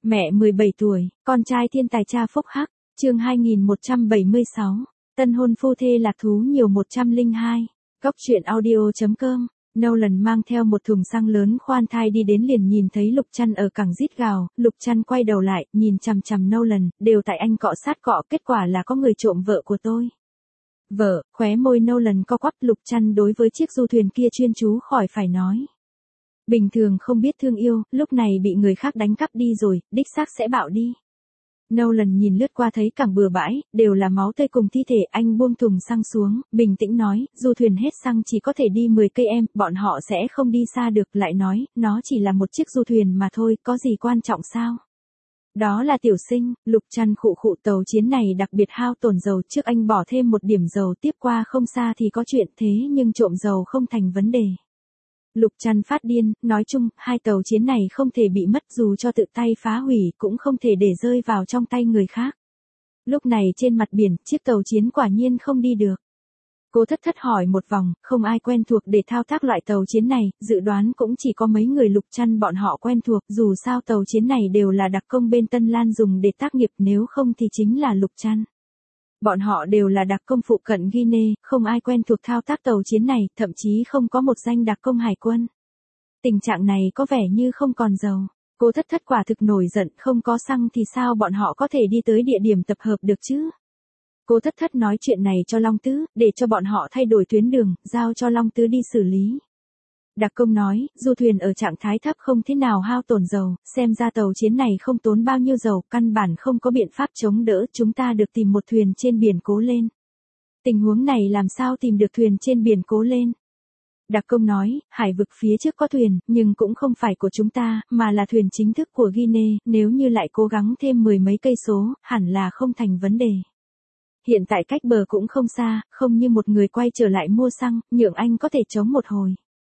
Mẹ 17 tuổi, con trai thiên tài cha phúc hắc, chương 2176, tân hôn phu thê lạc thú nhiều 102, Cóc truyện audio.com. Nolan mang theo một thùng xăng lớn khoan thai đi đến liền nhìn thấy Lục Trăn ở cẳng rít gào, Lục Trăn quay đầu lại, nhìn chằm chằm Nolan, đều tại anh cọ sát cọ, kết quả là có người trộm vợ của tôi. Vợ, khóe môi Nolan co quắp, Lục Trăn đối với chiếc du thuyền kia chuyên chú khỏi phải nói. Bình thường không biết thương yêu, lúc này bị người khác đánh cắp đi rồi, đích xác sẽ bạo đi. Nolan nhìn lướt qua thấy cảng bừa bãi, đều là máu tươi cùng thi thể, anh buông thùng xăng xuống, bình tĩnh nói, du thuyền hết xăng chỉ có thể đi 10 cây em, bọn họ sẽ không đi xa được, lại nói, nó chỉ là một chiếc du thuyền mà thôi, có gì quan trọng sao? Đó là tiểu sinh, Lục Trăn khụ khụ, tàu chiến này đặc biệt hao tổn dầu, trước anh bỏ thêm một điểm dầu tiếp qua không xa thì có chuyện, thế nhưng trộm dầu không thành vấn đề. Lục Trăn phát điên, nói chung, hai tàu chiến này không thể bị mất, dù cho tự tay phá hủy cũng không thể để rơi vào trong tay người khác. Lúc này trên mặt biển, chiếc tàu chiến quả nhiên không đi được. Cô thất thất hỏi một vòng, không ai quen thuộc để thao tác loại tàu chiến này, dự đoán cũng chỉ có mấy người Lục Trăn bọn họ quen thuộc, dù sao tàu chiến này đều là đặc công bên Tân Lan dùng để tác nghiệp, nếu không thì chính là Lục Trăn. Bọn họ đều là đặc công phụ cận Guinea, không ai quen thuộc thao tác tàu chiến này, thậm chí không có một danh đặc công hải quân. Tình trạng này có vẻ như không còn dầu. Cô thất thất quả thực nổi giận, không có xăng thì sao bọn họ có thể đi tới địa điểm tập hợp được chứ? Cô thất thất nói chuyện này cho Long Tứ, để cho bọn họ thay đổi tuyến đường, giao cho Long Tứ đi xử lý. Đặc công nói, du thuyền ở trạng thái thấp không thế nào hao tổn dầu, xem ra tàu chiến này không tốn bao nhiêu dầu, căn bản không có biện pháp chống đỡ, chúng ta được tìm một thuyền trên biển cố lên. Tình huống này làm sao tìm được thuyền trên biển cố lên? Đặc công nói, hải vực phía trước có thuyền, nhưng cũng không phải của chúng ta, mà là thuyền chính thức của Guinea, nếu như lại cố gắng thêm 10 mấy cây số, hẳn là không thành vấn đề. Hiện tại cách bờ cũng không xa, không như một người quay trở lại mua xăng, nhượng anh có thể chống một hồi.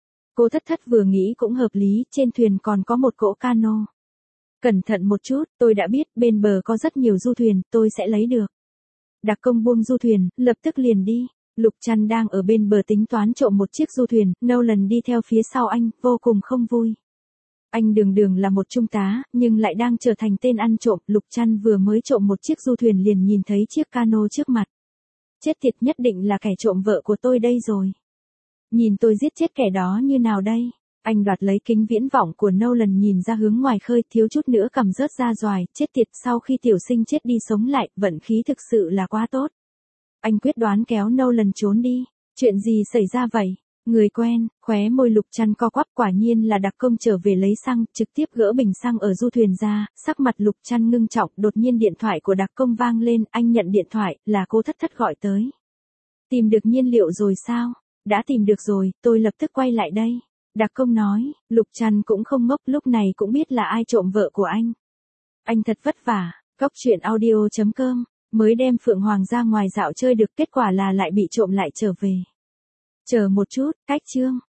Cô thất thất vừa nghĩ cũng hợp lý, trên thuyền còn có một cỗ cano. Cẩn thận một chút, tôi đã biết, bên bờ có rất nhiều du thuyền, tôi sẽ lấy được. Đặc công buông du thuyền, lập tức liền đi. Lục Trăn đang ở bên bờ tính toán trộm một chiếc du thuyền, Nolan đi theo phía sau anh, vô cùng không vui. Anh đường là một trung tá, nhưng lại đang trở thành tên ăn trộm, Lục Trăn vừa mới trộm một chiếc du thuyền liền nhìn thấy chiếc cano trước mặt. Chết tiệt, nhất định là kẻ trộm vợ của tôi đây rồi. Nhìn tôi giết chết kẻ đó như nào đây? Anh đoạt lấy kính viễn vọng của Nolan nhìn ra hướng ngoài khơi, thiếu chút nữa cầm rớt ra doài, chết tiệt, sau khi tiểu sinh chết đi sống lại, vận khí thực sự là quá tốt. Anh quyết đoán kéo Nolan trốn đi. Chuyện gì xảy ra vậy? Người quen, khóe môi Lục Trăn co quắp, quả nhiên là đặc công trở về lấy xăng, trực tiếp gỡ bình xăng ở du thuyền ra, sắc mặt Lục Trăn ngưng trọng, đột nhiên điện thoại của đặc công vang lên, anh nhận điện thoại, là cô thất thất gọi tới. Tìm được nhiên liệu rồi sao? Đã tìm được rồi, tôi lập tức quay lại đây. Đặc công nói, Lục Trăn cũng không ngốc, lúc này cũng biết là ai trộm vợ của anh. Anh thật vất vả, Cóc truyện audio.com, mới đem Phượng Hoàng ra ngoài dạo chơi được, kết quả là lại bị trộm lại trở về. Chờ một chút, cách chương.